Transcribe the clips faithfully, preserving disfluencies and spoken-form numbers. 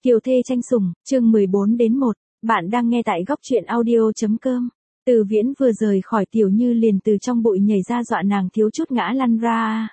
Kiều thê tranh sủng, chương mười bốn đến một, bạn đang nghe tại góc truyện audio.com. Từ Viễn vừa rời khỏi Tiểu Như liền từ trong bụi nhảy ra dọa nàng thiếu chút ngã lăn ra.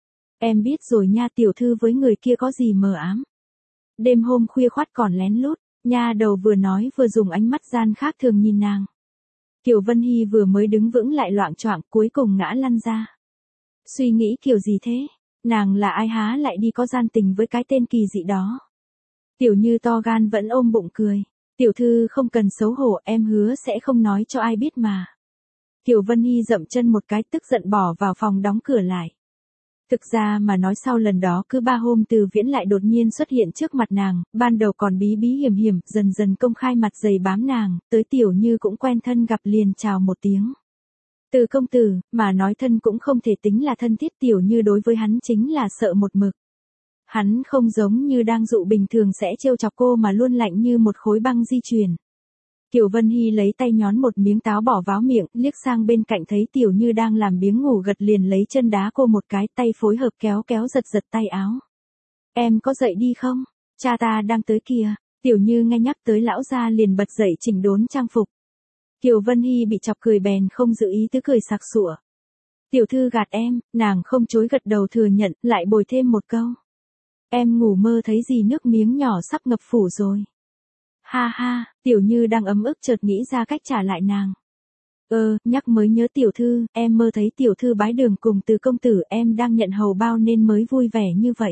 Em biết rồi nha, tiểu thư với người kia có gì mờ ám. Đêm hôm khuya khoắt còn lén lút, nha đầu vừa nói vừa dùng ánh mắt gian khác thường nhìn nàng. Kiều Vân Hy vừa mới đứng vững lại loạng choạng, cuối cùng ngã lăn ra. Suy nghĩ kiểu gì thế? Nàng là ai há lại đi có gian tình với cái tên kỳ dị đó? Tiểu Như to gan vẫn ôm bụng cười. Tiểu thư không cần xấu hổ, em hứa sẽ không nói cho ai biết mà. Kiều Vân Hy dậm chân một cái tức giận bỏ vào phòng đóng cửa lại. Thực ra mà nói sau lần đó cứ ba hôm Từ Viễn lại đột nhiên xuất hiện trước mặt nàng, ban đầu còn bí bí hiểm hiểm, dần dần công khai mặt dày bám nàng, tới Tiểu Như cũng quen thân gặp liền chào một tiếng. Từ công tử, mà nói thân cũng không thể tính là thân thiết, Tiểu Như đối với hắn chính là sợ một mực. Hắn không giống như đang dụ bình thường sẽ trêu chọc cô mà luôn lạnh như một khối băng di truyền. Kiều Vân Hy lấy tay nhón một miếng táo bỏ vào miệng, liếc sang bên cạnh thấy Tiểu Như đang làm biếng ngủ gật liền lấy chân đá cô một cái, tay phối hợp kéo kéo giật giật tay áo. Em có dậy đi không? Cha ta đang tới kìa. Tiểu Như nghe nhắc tới lão gia liền bật dậy chỉnh đốn trang phục. Kiều Vân Hy bị chọc cười bèn không giữ ý tứ cười sặc sụa. Tiểu thư gạt em, nàng không chối gật đầu thừa nhận, lại bồi thêm một câu. Em ngủ mơ thấy gì nước miếng nhỏ sắp ngập phủ rồi. Ha ha, Tiểu Như đang ấm ức chợt nghĩ ra cách trả lại nàng. Ơ, nhắc mới nhớ tiểu thư, em mơ thấy tiểu thư bái đường cùng Từ công tử, em đang nhận hầu bao nên mới vui vẻ như vậy.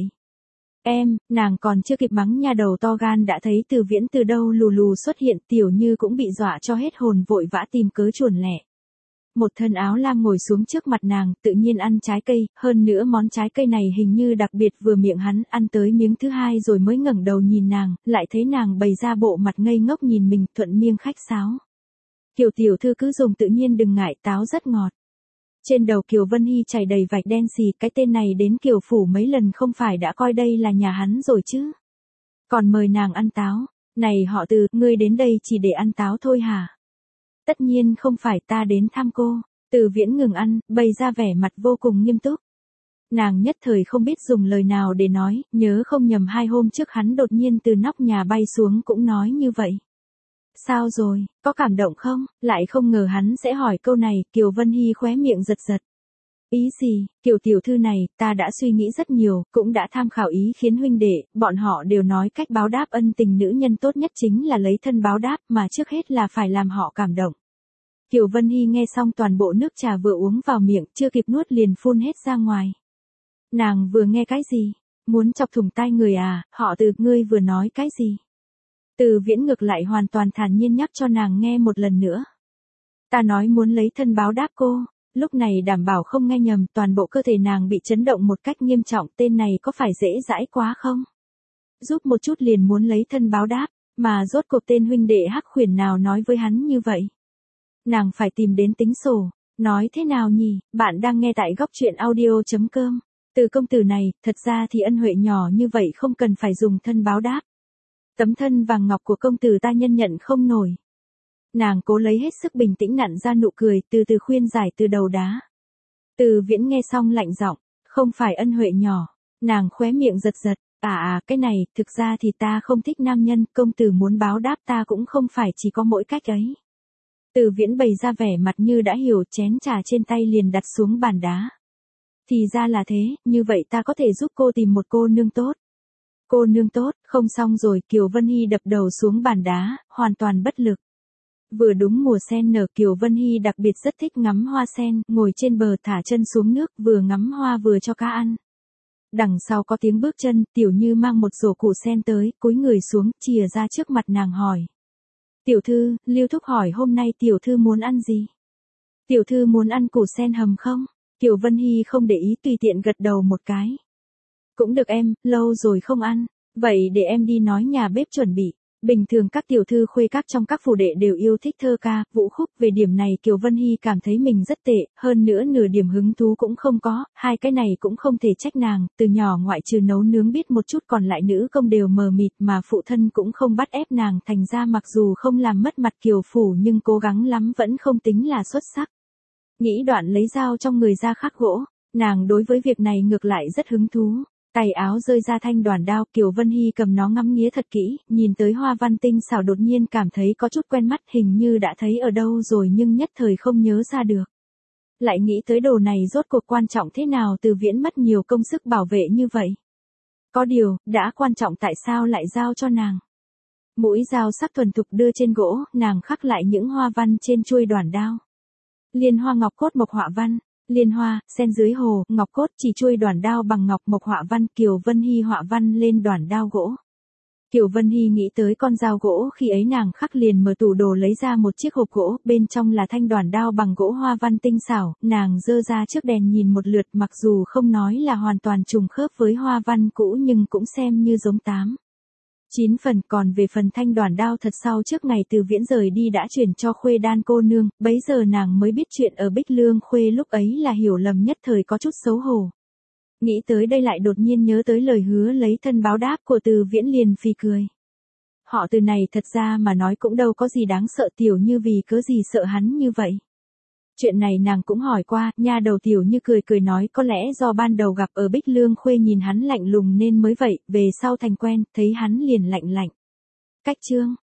Em, nàng còn chưa kịp mắng nha đầu to gan đã thấy Từ Viễn từ đâu lù lù xuất hiện, Tiểu Như cũng bị dọa cho hết hồn vội vã tìm cớ chuồn lẻ. Một thân áo lam ngồi xuống trước mặt nàng, tự nhiên ăn trái cây, hơn nữa món trái cây này hình như đặc biệt vừa miệng hắn, ăn tới miếng thứ hai rồi mới ngẩng đầu nhìn nàng, lại thấy nàng bày ra bộ mặt ngây ngốc nhìn mình, thuận miệng khách sáo. Kiều tiểu thư cứ dùng tự nhiên đừng ngại, táo rất ngọt. Trên đầu Kiều Vân Hy chảy đầy vạch đen xì, cái tên này đến Kiều phủ mấy lần không phải đã coi đây là nhà hắn rồi chứ. Còn mời nàng ăn táo, này họ Từ, ngươi đến đây chỉ để ăn táo thôi hả? Tất nhiên không phải, ta đến thăm cô. Từ Viễn ngừng ăn, bày ra vẻ mặt vô cùng nghiêm túc. Nàng nhất thời không biết dùng lời nào để nói, nhớ không nhầm hai hôm trước hắn đột nhiên từ nóc nhà bay xuống cũng nói như vậy. Sao rồi, có cảm động không? Lại không ngờ hắn sẽ hỏi câu này, Kiều Vân Hy khóe miệng giật giật. Ý gì, Kiều tiểu thư này, ta đã suy nghĩ rất nhiều, cũng đã tham khảo ý khiến huynh đệ, bọn họ đều nói cách báo đáp ân tình nữ nhân tốt nhất chính là lấy thân báo đáp, mà trước hết là phải làm họ cảm động. Kiều Vân Hy nghe xong toàn bộ nước trà vừa uống vào miệng, chưa kịp nuốt liền phun hết ra ngoài. Nàng vừa nghe cái gì? Muốn chọc thủng tai người à, họ Từ, ngươi vừa nói cái gì? Từ Viễn ngược lại hoàn toàn thản nhiên nhắc cho nàng nghe một lần nữa. Ta nói muốn lấy thân báo đáp cô. Lúc này đảm bảo không nghe nhầm, toàn bộ cơ thể nàng bị chấn động một cách nghiêm trọng, tên này có phải dễ dãi quá không? Giúp một chút liền muốn lấy thân báo đáp, mà rốt cuộc tên huynh đệ hắc khuyển nào nói với hắn như vậy? Nàng phải tìm đến tính sổ, nói thế nào nhỉ, bạn đang nghe tại góc truyện audio.com. Từ công tử này, thật ra thì ân huệ nhỏ như vậy không cần phải dùng thân báo đáp. Tấm thân vàng ngọc của công tử ta nhân nhận không nổi. Nàng cố lấy hết sức bình tĩnh nặn ra nụ cười, từ từ khuyên giải từ đầu đá. Từ Viễn nghe xong lạnh giọng, không phải ân huệ nhỏ. Nàng khóe miệng giật giật, à à, cái này, thực ra thì ta không thích nam nhân, công tử muốn báo đáp ta cũng không phải chỉ có mỗi cách ấy. Từ Viễn bày ra vẻ mặt như đã hiểu, chén trà trên tay liền đặt xuống bàn đá. Thì ra là thế, như vậy ta có thể giúp cô tìm một cô nương tốt. Cô nương tốt, không xong rồi, Kiều Vân Hy đập đầu xuống bàn đá, hoàn toàn bất lực. Vừa đúng mùa sen nở, Kiều Vân Hy đặc biệt rất thích ngắm hoa sen, ngồi trên bờ thả chân xuống nước, vừa ngắm hoa vừa cho cá ăn. Đằng sau có tiếng bước chân, Tiểu Như mang một rổ củ sen tới, cúi người xuống, chìa ra trước mặt nàng hỏi. Tiểu thư, Lưu thúc hỏi hôm nay tiểu thư muốn ăn gì? Tiểu thư muốn ăn củ sen hầm không? Kiều Vân Hy không để ý tùy tiện gật đầu một cái. Cũng được em, lâu rồi không ăn, vậy để em đi nói nhà bếp chuẩn bị. Bình thường các tiểu thư khuê các trong các phủ đệ đều yêu thích thơ ca, vũ khúc, về điểm này Kiều Vân Hy cảm thấy mình rất tệ, hơn nữa nửa điểm hứng thú cũng không có, hai cái này cũng không thể trách nàng, từ nhỏ ngoại trừ nấu nướng biết một chút còn lại nữ công đều mờ mịt mà phụ thân cũng không bắt ép nàng, thành ra mặc dù không làm mất mặt Kiều phủ nhưng cố gắng lắm vẫn không tính là xuất sắc. Nghĩ đoạn lấy dao trong người ra khắc gỗ, nàng đối với việc này ngược lại rất hứng thú. Tay áo rơi ra thanh đoàn đao, Kiều Vân Hy cầm nó ngắm nghía thật kỹ, nhìn tới hoa văn tinh xảo đột nhiên cảm thấy có chút quen mắt, hình như đã thấy ở đâu rồi nhưng nhất thời không nhớ ra được. Lại nghĩ tới đồ này rốt cuộc quan trọng thế nào, Từ Viễn mất nhiều công sức bảo vệ như vậy. Có điều, đã quan trọng tại sao lại giao cho nàng? Mũi dao sắc thuần thục đưa trên gỗ, nàng khắc lại những hoa văn trên chuôi đoản đao. Liên hoa ngọc cốt mộc họa văn, liên hoa, sen dưới hồ, ngọc cốt chỉ chuôi đoản đao bằng ngọc mộc họa văn, Kiều Vân Hy họa văn lên đoản đao gỗ. Kiều Vân Hy nghĩ tới con dao gỗ khi ấy nàng khắc liền mở tủ đồ lấy ra một chiếc hộp gỗ, bên trong là thanh đoản đao bằng gỗ hoa văn tinh xảo, nàng giơ ra trước đèn nhìn một lượt, mặc dù không nói là hoàn toàn trùng khớp với hoa văn cũ nhưng cũng xem như giống tám. Chín phần, còn về phần thanh đoản đao thật sau trước ngày Từ Viễn rời đi đã chuyển cho Khuê Đan cô nương, bấy giờ nàng mới biết chuyện ở Bích Lương Khuê lúc ấy là hiểu lầm, nhất thời có chút xấu hổ. Nghĩ tới đây lại đột nhiên nhớ tới lời hứa lấy thân báo đáp của Từ Viễn liền phì cười. Họ Từ này thật ra mà nói cũng đâu có gì đáng sợ, Tiểu Như vì cớ gì sợ hắn như vậy. Chuyện này nàng cũng hỏi qua, nha đầu Tiểu Như cười cười nói có lẽ do ban đầu gặp ở Bích Lương Khuê nhìn hắn lạnh lùng nên mới vậy, về sau thành quen, thấy hắn liền lạnh lạnh. Cách chương